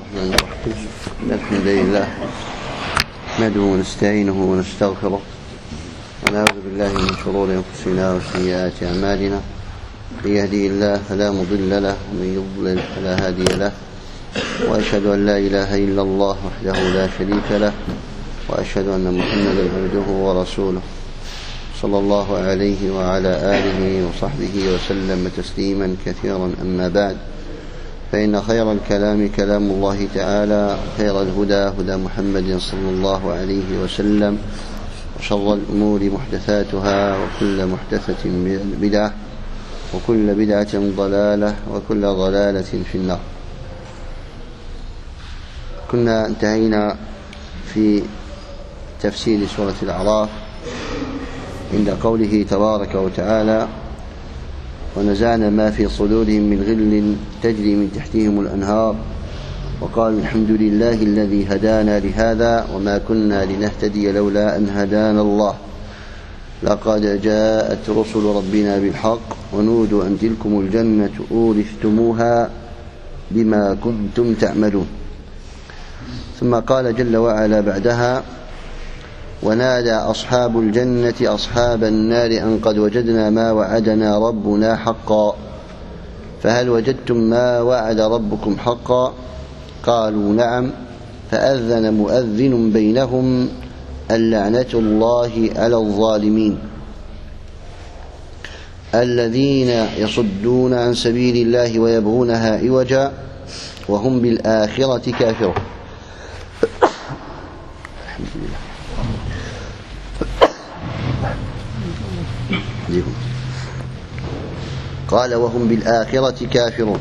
الرحمن الرحيم. الحمد لله نحمده ونستعينه ونستغفره ونعوذ بالله من شرور أنفسنا وسيئات أعمالنا. من يهدي الله فلا مضل له ومن يضلل فلا هادي له، وأشهد أن لا إله إلا الله وحده لا شريك له، وأشهد أن محمدا عبده ورسوله صلى الله عليه وعلى آله وصحبه وسلم تسليما كثيرا. أما بعد، فإن خير الكلام كلام الله تعالى، خير الهدى هدى محمد صلى الله عليه وسلم، وشر الأمور محدثاتها، وكل محدثة بدعة، وكل بدعة ضلالة، وكل ضلالة في النار. كنا انتهينا في تفسير سورة الأعراف عند قوله تبارك وتعالى: ونزعنا ما في صدورهم من غل تجري من تحتهم الأنهار وقالوا الحمد لله الذي هدانا لهذا وما كنا لنهتدي لولا أن هدانا الله لقد جاءت رسل ربنا بالحق ونودوا أن تلكم الجنة أورثتموها بما كنتم تعملون. ثم قال جل وعلا بعدها: ونادى أصحاب الجنة أصحاب النار أن قد وجدنا ما وعدنا ربنا حقا فهل وجدتم ما وعد ربكم حقا؟ قالوا نعم. فأذن مؤذن بينهم اللعنة الله على الظالمين الذين يصدون عن سبيل الله ويبغونها عوجا وهم بالآخرة كافرون. الحمد لله. قال: وهم بالآخرة كافرون.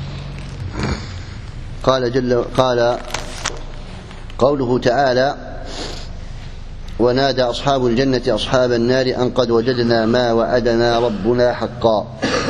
قال قوله تعالى: ونادى أصحاب الجنة أصحاب النار أن قد وجدنا ما وعدنا ربنا حقا،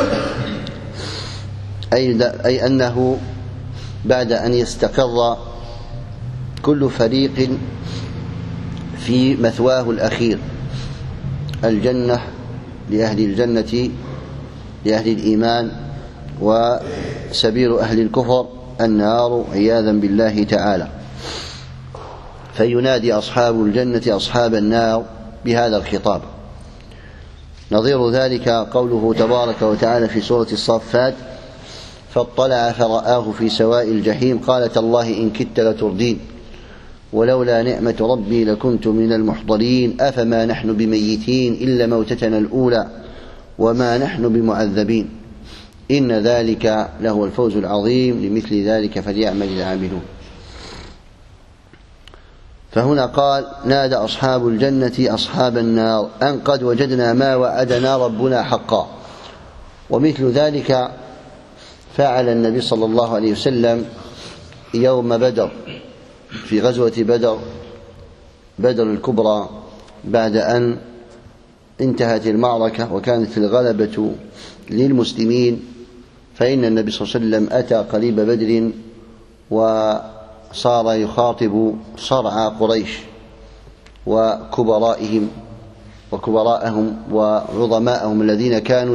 أي أنه بعد أن يستقر كل فريق في مثواه الأخير، الجنة لأهل الجنة لأهل الإيمان، وسبيل أهل الكفر النار عياذا بالله تعالى، فينادي أصحاب الجنة أصحاب النار بهذا الخطاب. نظير ذلك قوله تبارك وتعالى في سورة الصافات: فاطلع فرآه في سواء الجحيم قال تالله إن كدت لتردين ولولا نعمة ربي لكنت من المحضرين أفما نحن بميتين إلا موتتنا الأولى وما نحن بمعذبين إن ذلك لهو الفوز العظيم لمثل ذلك فليعمل العاملون. فهنا قال: نادى أصحاب الجنة أصحاب النار أن قد وجدنا ما وعدنا ربنا حقا. ومثل ذلك فعل النبي صلى الله عليه وسلم يوم بدر، في غزوة بدر الكبرى، بعد أن انتهت المعركة وكانت الغلبة للمسلمين، فإن النبي صلى الله عليه وسلم أتى قريب بدر وصار يخاطب صرع قريش وكبراءهم وعظماءهم الذين كانوا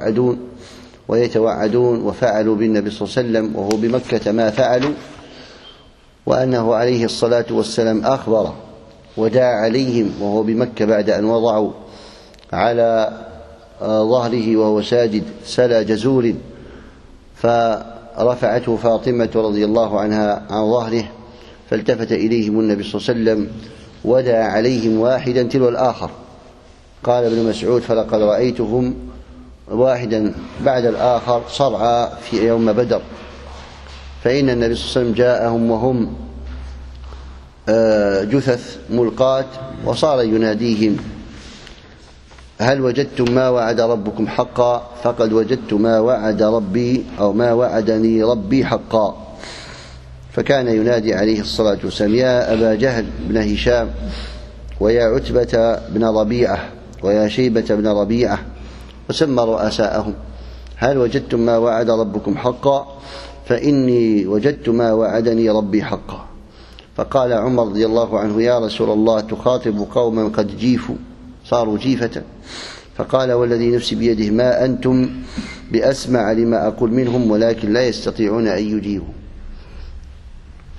يتوعدون وفعلوا بالنبي صلى الله عليه وسلم وهو بمكة ما فعلوا، وأنه عليه الصلاة والسلام أخبر ودعا عليهم وهو بمكة بعد أن وضعوا على ظهره وهو ساجد سلا جزور، فرفعته فاطمة رضي الله عنها عن ظهره، فالتفت إليهم النبي صلى الله عليه وسلم ودعا عليهم واحدا تلو الآخر. قال ابن مسعود: فلقد رأيتهم واحدا بعد الآخر صرعى في يوم بدر، فإن النبي صلى الله عليه وسلم جاءهم وهم جثث ملقاة وصار يناديهم: هل وجدتم ما وعد ربكم حقا؟ فقد وجدت ما وعد ربي أو ما وعدني ربي حقا. فكان ينادي عليه الصلاة والسلام: يا أبا جهل بن هشام، ويا عتبة بن ربيعة، ويا شيبة بن ربيعة، وسمى رؤساءهم: هل وجدتم ما وعد ربكم حقا؟ فإني وجدت ما وعدني ربي حقا. فقال عمر رضي الله عنه: يا رسول الله، تخاطب قوما قد جيفوا، صاروا جيفة. فقال: والذي نفسي بيده ما أنتم بأسمع لما أقول منهم ولكن لا يستطيعون أن يجيبوا.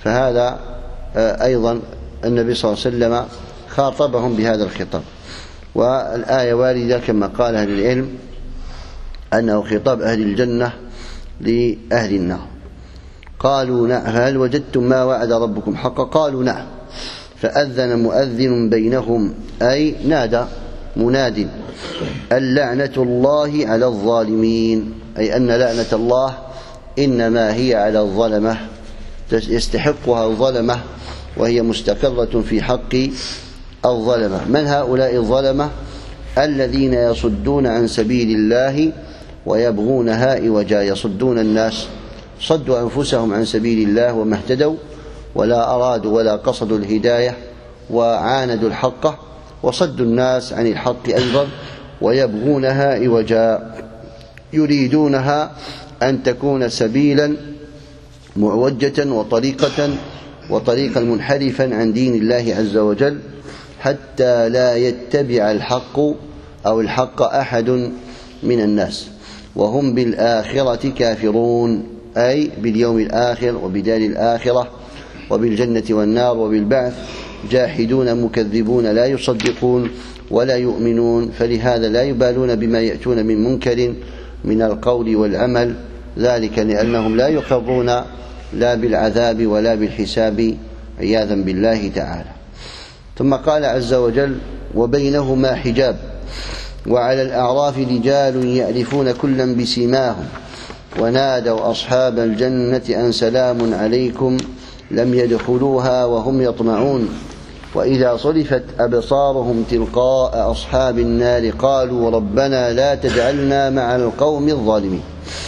فهذا أيضا النبي صلى الله عليه وسلم خاطبهم بهذا الخطاب. والآية واردة كما قال أهل العلم أنه خطاب أهل الجنة لأهل النار. قالوا نعم، هل وجدتم ما وعد ربكم حقا؟ قالوا نعم. فأذن مؤذن بينهم، أي نادى مناد اللعنة الله على الظالمين، أي أن لعنة الله إنما هي على الظلمة، يستحقها الظلمة وهي مستقرة في حق الظلمة. من هؤلاء الظلمة؟ الذين يصدون عن سبيل الله ويبغونها عوجا، يصدون الناس، صدوا أنفسهم عن سبيل الله وما اهتدوا ولا أرادوا ولا قصدوا الهداية وعاندوا الحق، وصدوا الناس عن الحق أيضا ويبغونها عوجا، يريدونها أن تكون سبيلا معوجة وطريقا منحرفا عن دين الله عز وجل، حتى لا يتبع الحق أحد من الناس، وهم بالآخرة كافرون، أي باليوم الآخر وبدار الآخرة وبالجنة والنار وبالبعث، جاحدون مكذبون لا يصدقون ولا يؤمنون، فلهذا لا يبالون بما يأتون من منكر من القول والعمل، ذلك لأنهم لا يقرون لا بالعذاب ولا بالحساب عياذا بالله تعالى. ثم قال عز وجل وبينهما حجاب وعلى الأعراف رجال يعرفون كلا بسيماهم ونادوا أصحاب الجنة أن سلام عليكم لم يدخلوها وهم يطمعون وإذا صرفت أبصارهم تلقاء أصحاب النار قالوا ربنا لا تجعلنا مع القوم الظالمين.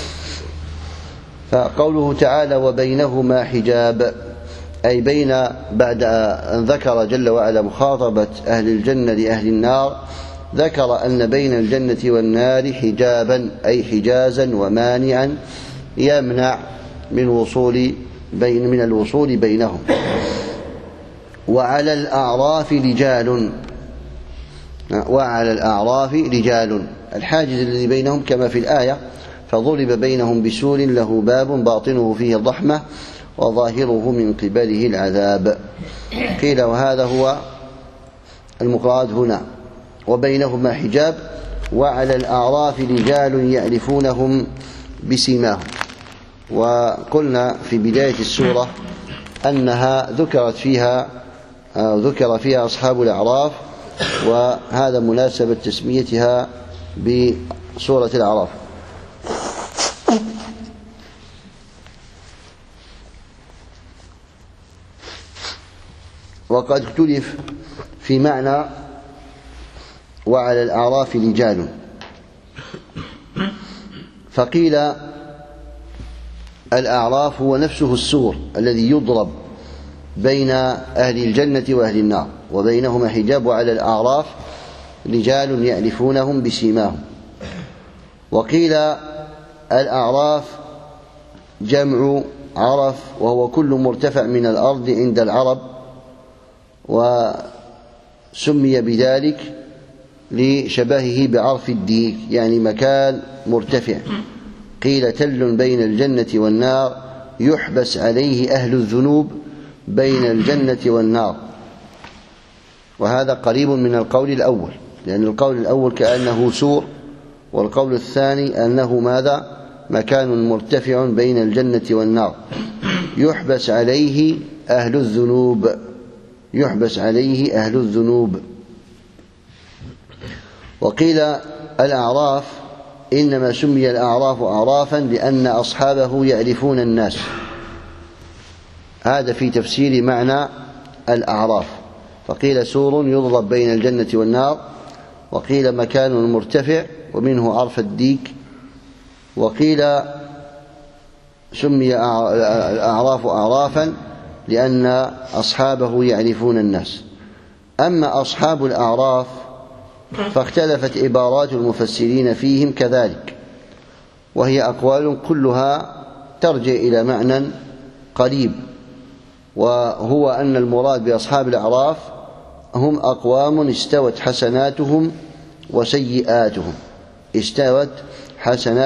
فقوله تعالى وبينهما حجاب، أي بعد أن ذكر جل وعلا مخاطبة أهل الجنة لأهل النار، ذكر أن بين الجنة والنار حجابا، أي حجازا ومانعا يمنع من الوصول بينهم. وعلى الأعراف رجال، الحاجز الذي بينهم كما في الآية فضرب بينهم بسور له باب باطنه فيه الرحمة وظاهره من قبله العذاب. قيل وهذا هو المقصود هنا، وبينهما حجاب وعلى الأعراف رجال يعرفونهم بسيماهم. وقلنا في بداية السورة أنها ذكر فيها أصحاب الأعراف، وهذا مناسبة تسميتها بسورة الأعراف. وقد اختلف في معنى وعلى الأعراف رجال، فقيل الأعراف هو نفسه السور الذي يضرب بين أهل الجنة وأهل النار، وبينهما حجاب وعلى الأعراف رجال يعرفونهم بسيماهم. وقيل الأعراف جمع عرف، وهو كل مرتفع من الأرض عند العرب، وسمي بذلك لشبهه بعرف الديك، يعني مكان مرتفع. قيل تل بين الجنة والنار يحبس عليه أهل الذنوب بين الجنة والنار، وهذا قريب من القول الأول، لأن القول الأول كأنه سور، والقول الثاني أنه ماذا؟ مكان مرتفع بين الجنة والنار يحبس عليه أهل الذنوب. وقيل الأعراف إنما سمي الأعراف أعرافا لأن أصحابه يعرفون الناس، هذا في تفسير معنى الأعراف. فقيل سور يضرب بين الجنة والنار، وقيل مكان مرتفع ومنه عرف الديك، وقيل سمي الأعراف أعرافا لأن أصحابه يعرفون الناس. أما أصحاب الأعراف فاختلفت عبارات المفسرين فيهم كذلك، وهي أقوال كلها ترجع إلى معنى قريب، وهو أن المراد بأصحاب الأعراف هم أقوام استوت حسناتهم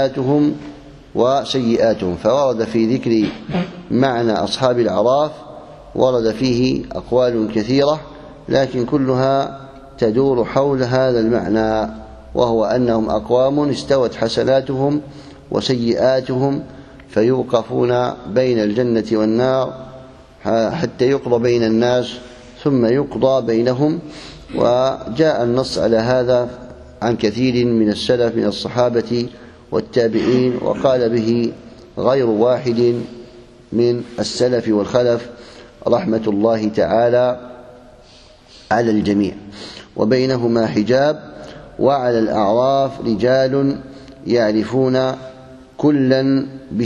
وسيئاتهم، فورد في ذكر معنى أصحاب الأعراف ورد فيه أقوال كثيرة، لكن كلها تدور حول هذا المعنى، وهو أنهم أقوام استوت حسناتهم وسيئاتهم فيوقفون بين الجنة والنار حتى يقضى بين الناس ثم يقضى بينهم. وجاء النص على هذا عن كثير من السلف من الصحابة والتابعين، وقال به غير واحد من السلف والخلف رحمة الله تعالى على الجميع. وبينهما حجاب. وعلى الأعراف رجال يعرفون كلا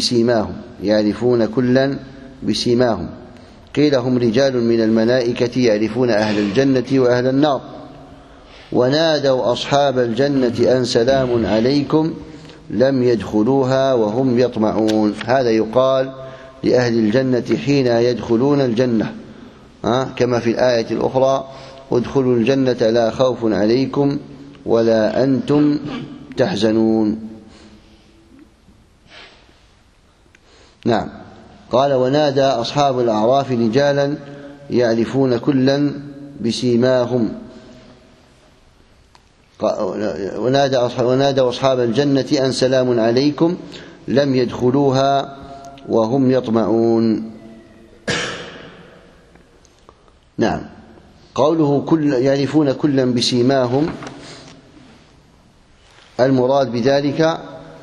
بسيماهم. قيل هم رجال من الملائكة يعرفون أهل الجنة وأهل النار. ونادوا أصحاب الجنة أن سلام عليكم لم يدخلوها وهم يطمعون. هذا يقال لأهل الجنة حين يدخلون الجنة، كما في الآية الأخرى ادخلوا الجنة لا خوف عليكم ولا أنتم تحزنون. نعم. قال ونادى أصحاب الأعراف رجالا يعرفون كلا بسيماهم. ونادى أصحاب الجنة أن سلام عليكم لم يدخلوها وهم يطمعون. نعم. قوله يعرفون كلا بسيماهم، المراد بذلك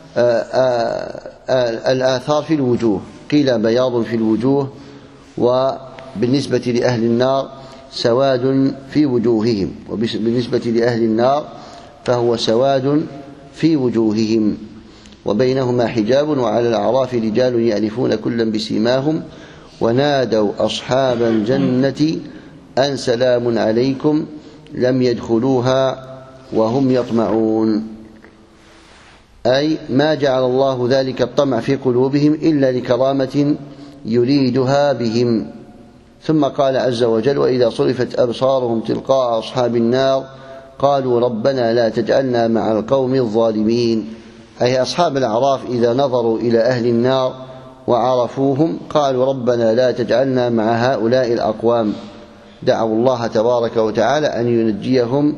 الآثار في الوجوه. قيل بياض في الوجوه، وبالنسبة لأهل النار سواد في وجوههم، وبالنسبة لأهل النار فهو سواد في وجوههم. وبينهما حجاب. وعلى الأعراف رجال يعرفون كلا بسيماهم ونادوا أصحاب الجنة أن سلام عليكم لم يدخلوها وهم يطمعون، أي ما جعل الله ذلك الطمع في قلوبهم إلا لكرامة يريدها بهم. ثم قال عز وجل وإذا صرفت أبصارهم تلقاء أصحاب النار قالوا ربنا لا تجعلنا مع القوم الظالمين. أي أصحاب الأعراف إذا نظروا إلى أهل النار وعرفوهم قالوا ربنا لا تجعلنا مع هؤلاء الأقوام. دعوا الله تبارك وتعالى أن ينجيهم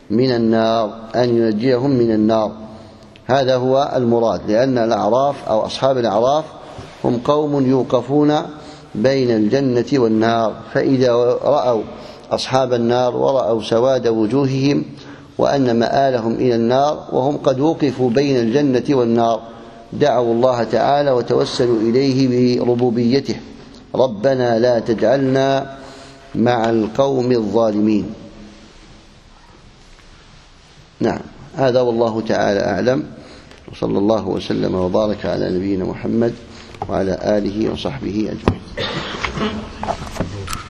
من النار. هذا هو المراد، لأن الأعراف أو أصحاب الأعراف هم قوم يوقفون بين الجنة والنار، فإذا رأوا أصحاب النار ورأوا سواد وجوههم وأن مآلهم إلى النار وهم قد وقفوا بين الجنة والنار دعوا الله تعالى وتوسلوا إليه بربوبيته ربنا لا تجعلنا مع القوم الظالمين. نعم. هذا والله تعالى أعلم، وصلى الله وسلم وبارك على نبينا محمد وعلى آله وصحبه أجمعين.